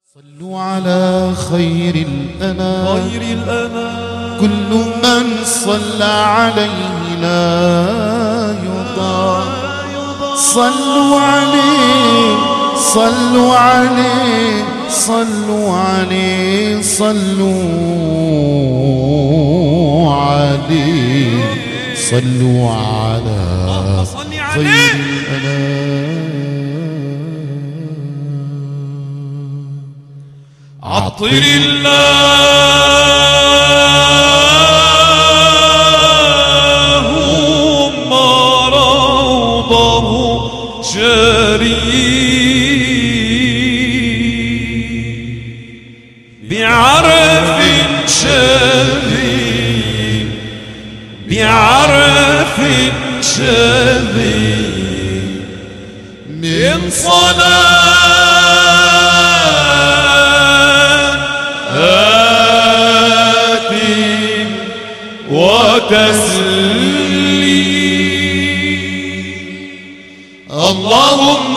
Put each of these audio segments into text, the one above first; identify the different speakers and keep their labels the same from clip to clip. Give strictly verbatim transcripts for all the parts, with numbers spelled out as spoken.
Speaker 1: صلوا على خير الأنام
Speaker 2: خير الأنام
Speaker 1: كل من صلى عليه لا يضام. صلوا عليه صلوا عليه صلوا عليه صلوا عليه صلوا على خير الأنام.
Speaker 2: عطر الله روضه شريف بعرف شبيب بعرف شبيب من صلاة وتسليم. اللهم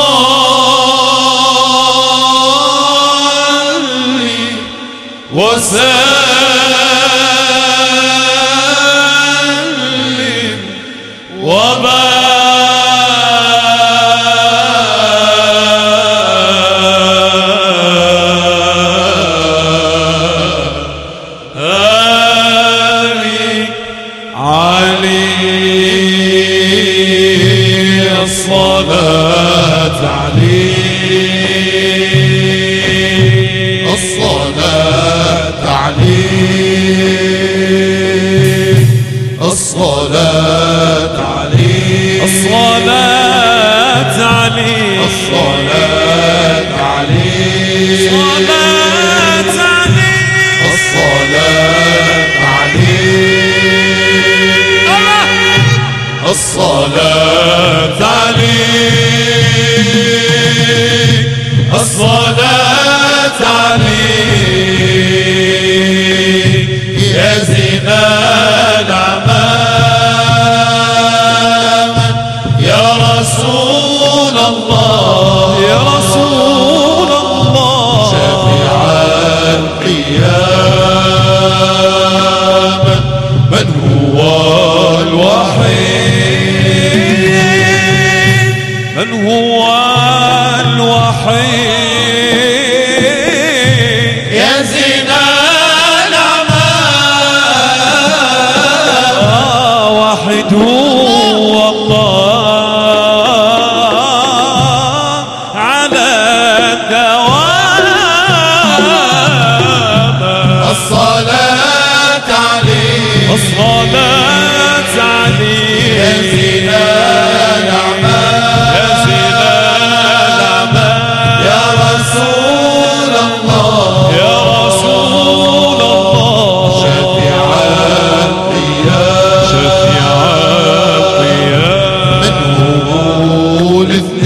Speaker 2: صل وسلم وبارك عليه الصلاة عليه
Speaker 1: الصلاة عليه الصلاة عليه
Speaker 2: الصلاة عليه
Speaker 1: الصلاة عليه
Speaker 2: الصلاة عليه
Speaker 1: الصلاة عليه الصلاة عليه الصلاة عليه يا زين الأعمام يا رسول الله
Speaker 2: يا رسول الله
Speaker 1: شفيع القيامة من هو الوحيد
Speaker 2: من هو الوحيد
Speaker 1: يا زين الأعمال
Speaker 2: واحد هو الله على الدوام.
Speaker 1: الصلاة عليه
Speaker 2: الصلاة عليه
Speaker 1: يا زين الأعمال
Speaker 2: يا زين الأعمال
Speaker 1: يا رسول الله
Speaker 2: يا رسول الله
Speaker 1: شفيع القيامة
Speaker 2: شفيع القيامة
Speaker 1: من هم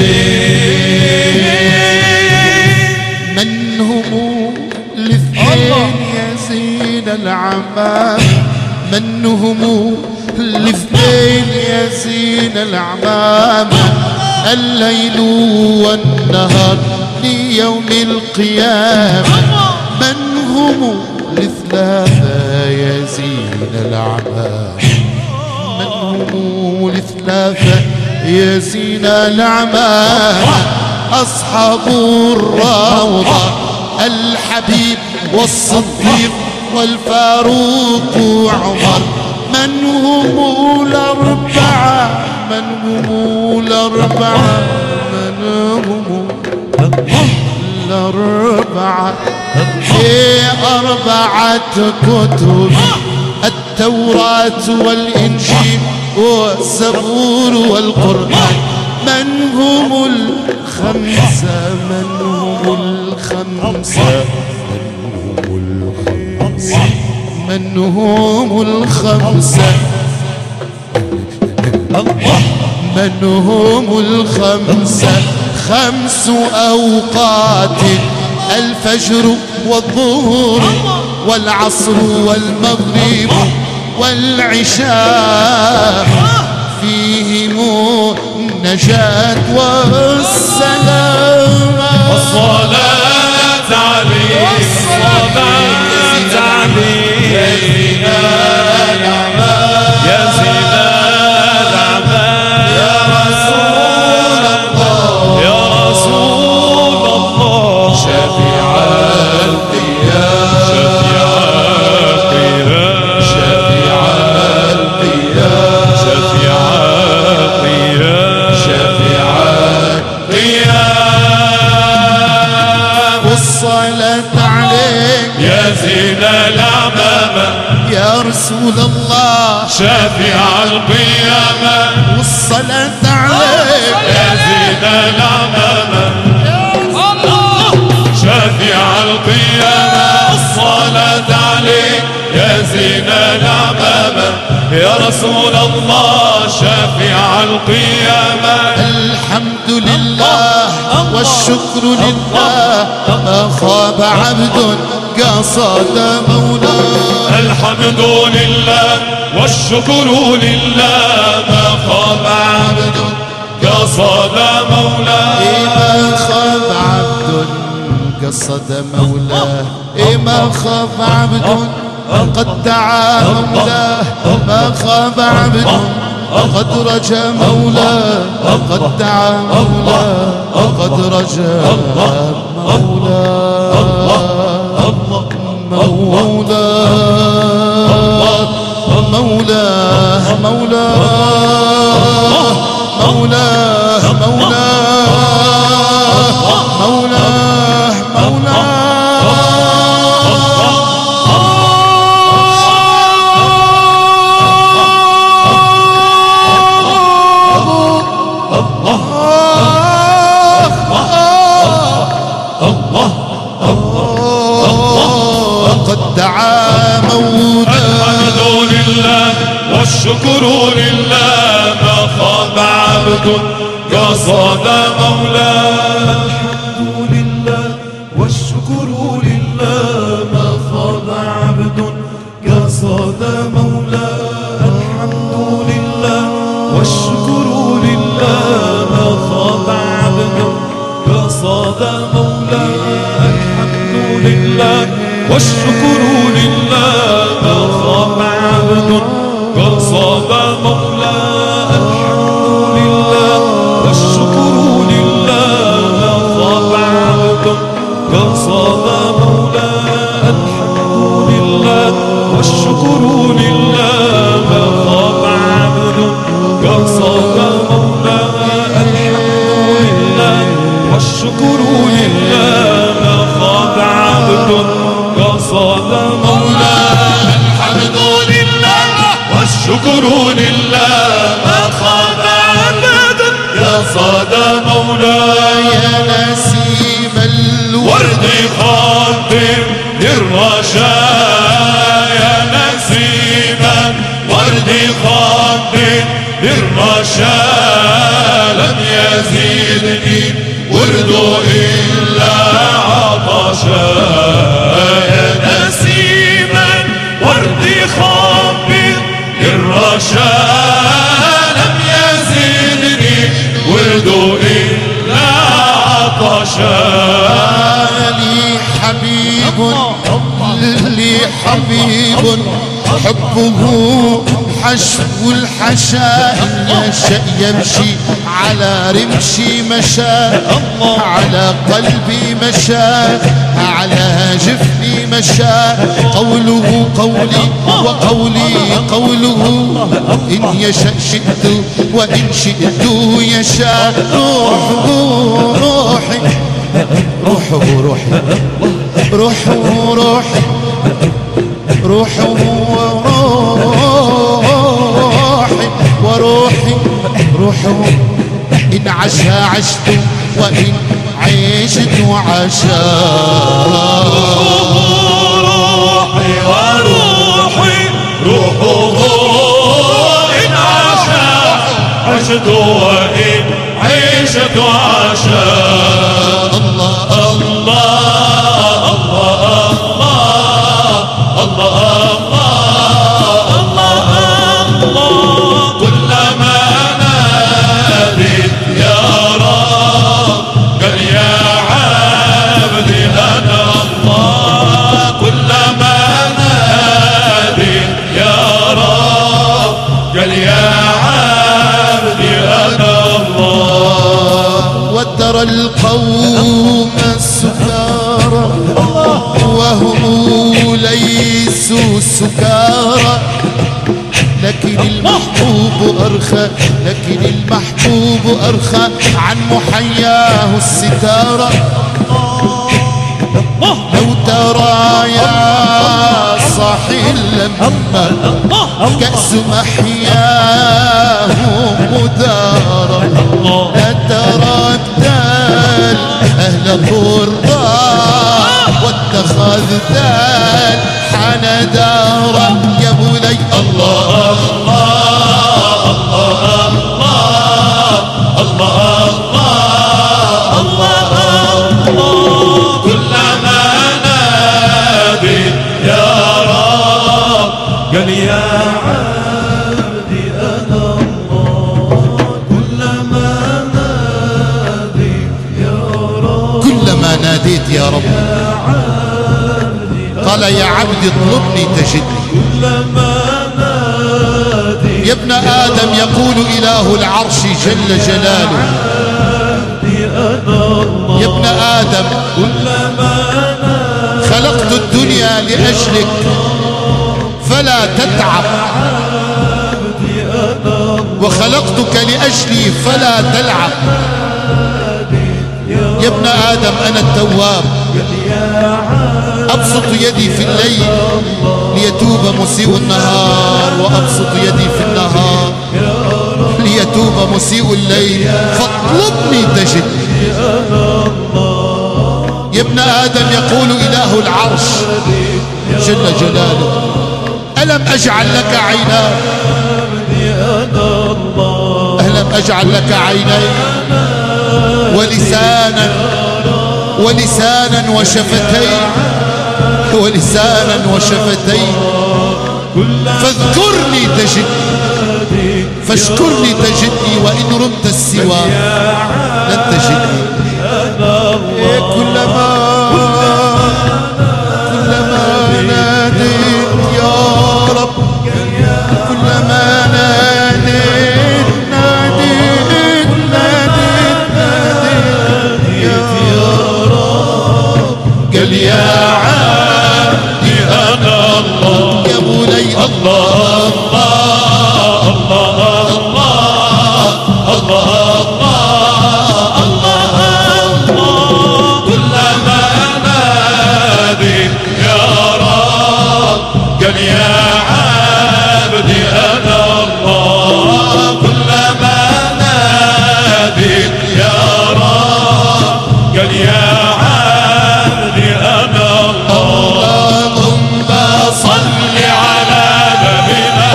Speaker 1: الاثنين من هم الاثنين يا زين الأعمال من هم الاثنين يا زين الأعمام الليل والنهار ليوم القيامة من هم الثلاثة يا زين الأعمام من هم الثلاثة يا زين الأعمام أصحاب الروضة الحبيب والصديق والفاروق وعمر من هم الأربعة من هم الأربعة من هم الأربعة في أربعة كتب التوراة والإنجيل والزبور والقرآن من هم الخمسة من هم الخمسة من هم الخمسة من هم الخمسة خمس أوقات الفجر والظهر والعصر والمغرب والعشاء فيهم النجاة والسلام.
Speaker 2: الصلاة شافع القيامة
Speaker 1: والصلاة عليك
Speaker 2: يا زين العمامة شافع القيامة الصلاة عليك يا زين العمامة يا رسول الله شافع القيامة
Speaker 1: الحمد لله والشكر لله ما خاب عبد قصد مولاه
Speaker 2: الحمد لله والشكر لله ما خاب عبد قصد مولاه
Speaker 1: ما خاب عبد قصد مولاه ما خاب عبد قد دعا مولاه ما خاب عبد قد رجا مولاه قد دعا مولاه قد رجا مولاه مولاه مولاه مولاه مولاه مولاه مولاه قد دعا مولاه
Speaker 2: الحمد لله والشكر لله ما خاب عبد قصد مولاه الحمد لله والشكر لله ما خاب عبد قصد مولاه الحمد لله والشكر لله ما خاب عبد قصد مولاه الحمد لله والشكر لله ما خاب عبد قصد مولاه الحمد لله والشكر لله ما خاب عبد قصد مولاه الحمد لله والشكر لله ما خاب عبد قصد مولاه الحمد لله والشكر لله ما خاب عبد قصد مولاه الحمد لله والشكر لله ما خاب عبد قصد مولاه
Speaker 1: يا نسيم الورد
Speaker 2: ورد خاطر للرشا يا نسيما ورد خاطر للرشا لم يزيدني ورد إلا عطشا يا نسيما ورد خاطر للرشا لم يزيدني ورد إلا عطشا
Speaker 1: لي حبيب لي حبيب حبه حشو الحشا إن يشأ يمشي على رمشي مشى على قلبي مشى على جفني مشى قوله قولي وقولي قوله إن يشأ شئت وإن شئت يشاء روحه روحي روحه روحي روحه روحي روحه وروحي وروحي روحه إن عشا عشت وإن عشت عشا
Speaker 2: روحي وروحي روحه إن عشا عشت وإن عشت عشا
Speaker 1: الله
Speaker 2: الله الله الله الله الله كلما ناديت يا رب قال يا عبدي أنا الله كلما ناديت يا رب قال يا عبدي أنا الله
Speaker 1: وترى القوم السكارى وهم ليسوا سكارى لكن المحبوب أرخى لكن المحبوب أرخى عن محياه الستارة لو ترى يا صاحي لما كأس محياه مدارا أتركت أهل القرى واتخذت الحن دارا يا بني الله الله الله الله الله الله
Speaker 2: كلما ناديت يا رب قال يا عبدي أنا الله كلما ناديت يا رب
Speaker 1: كلما ناديت يا رب قال يا عبدي اطلبني تجدني
Speaker 2: كلما ناديت
Speaker 1: يا ابن آدم يقول إله العرش جل جلاله يا ابن آدم خلقت الدنيا لأجلك فلا تتعب وخلقتك لأجلي فلا تلعب يا ابن آدم أنا التواب أبسط يدي في الليل ليتوب مسيء النهار وأبسط يدي في النهار ليتوب مسيء الليل فاطلبني تجدني يا ابن آدم يقول إله العرش جل جلاله ألم أجعل لك عينان ألم أجعل لك عينين ولسانا ولسانا وشفتين ولسانا وشفتين فاذكرني تجدني فاشكرني تجدني وإن رمت السوى لن تجدني إيه كلما كلما ناديت يا رب كلما ناديت ناديت ناديت ناديت يا رب قال يا عبدي أنا الله يا بني الله الله الله الله
Speaker 2: يا عبدي أنا الله كلما ناديت يا رب قال يا عبدي أنا الله اللهم صل على نبينا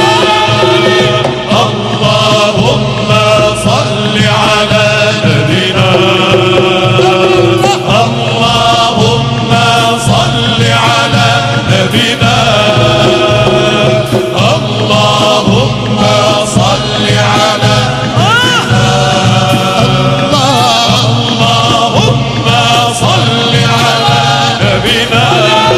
Speaker 2: اللهم صل على نبينا اللهم صل على نبينا اللهم صل على اللهم صل على نبينا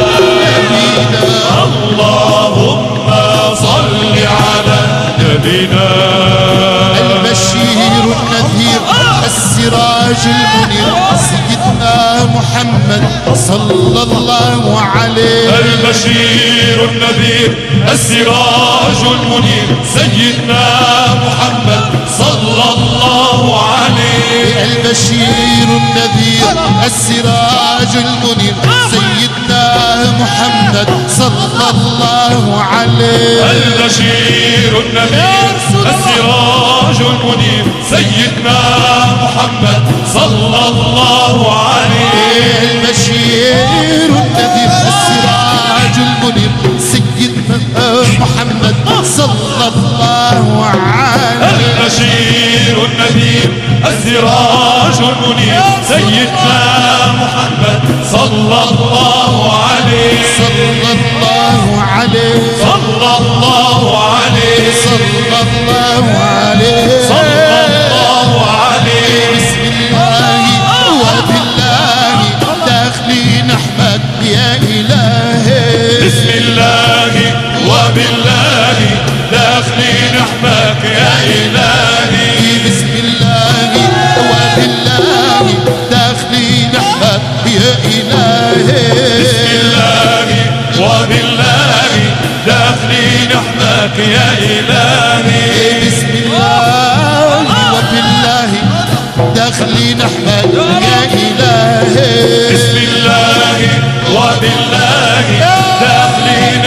Speaker 2: اللهم صل على نبينا
Speaker 1: البشير النذير السراج المنير سيدنا محمد صلى الله عليه
Speaker 2: البشير النذير السراج المنير سيدنا محمد صلى الله عليه
Speaker 1: البشير النذير السراج المنير سيدنا محمد صلى الله عليه
Speaker 2: البشير النذير السراج المنير سيدنا محمد صلى الله عليه
Speaker 1: البشير النذير السراج المنير سيدنا محمد صلى الله عليه
Speaker 2: البشير النذير السراج المنير سيدنا محمد صلى الله عليه
Speaker 1: صلى الله عليه
Speaker 2: صلى الله عليه
Speaker 1: صلى الله عليه
Speaker 2: صلى الله عليه
Speaker 1: بسم الله وبالله داخلين احمد يا الهي
Speaker 2: بسم الله وبالله داخلين احمد يا الهي
Speaker 1: بسم الله وبالله داخلين احمد يا الهي
Speaker 2: بسم الله وبالله داخلين احمد يا الهي
Speaker 1: بسم الله وبالله داخلين احمد يا الهي
Speaker 2: بسم الله وبالله داخلين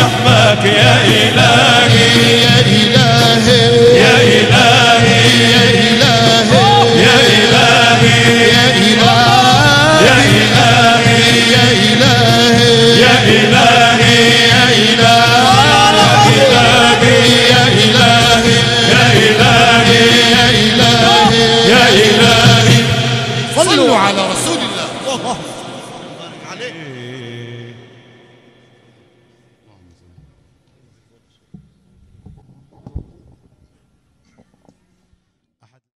Speaker 1: على رسول الله. الله
Speaker 3: بارك عليك.